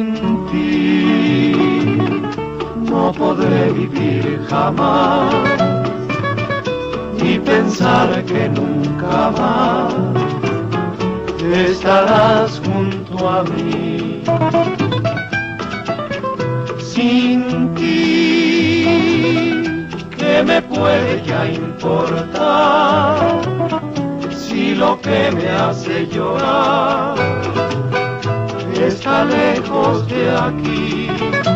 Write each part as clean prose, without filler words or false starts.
ti no podré vivir jamás, y pensar que nunca más estarás junto a mí. Sin ti, ¿qué me puede ya importar? Si lo que me hace llorar está lejos de aquí.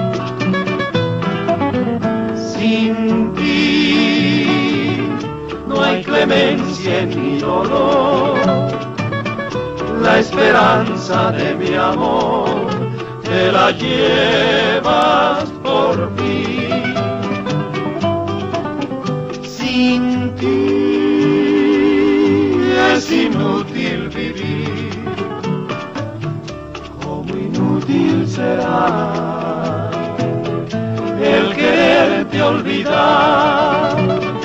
Sin ti no hay clemencia en mi dolor, la esperanza de mi amor te la llevas por mí. Sin ti es inútil vivir, como inútil será el quererte olvidar.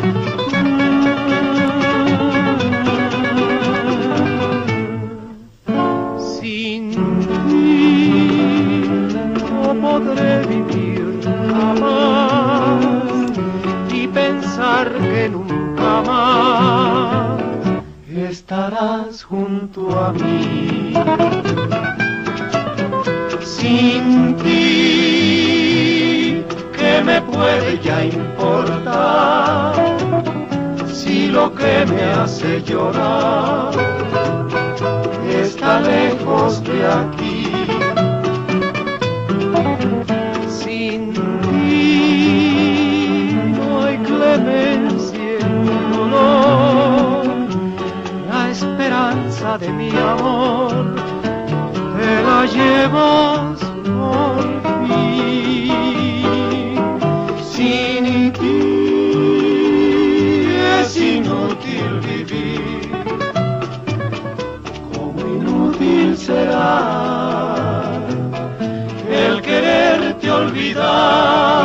Sin ti no podré vivir jamás, y pensar que nunca más estarás junto a mí. Sin ti, ¿qué me puede ya importar? Si lo que me hace llorar está lejos de aquí. Sin ti no hay clemencia en mi dolor, la esperanza de mi amor te la llevas por mí. Sin ti es inútil vivir, como inútil será el quererte olvidar.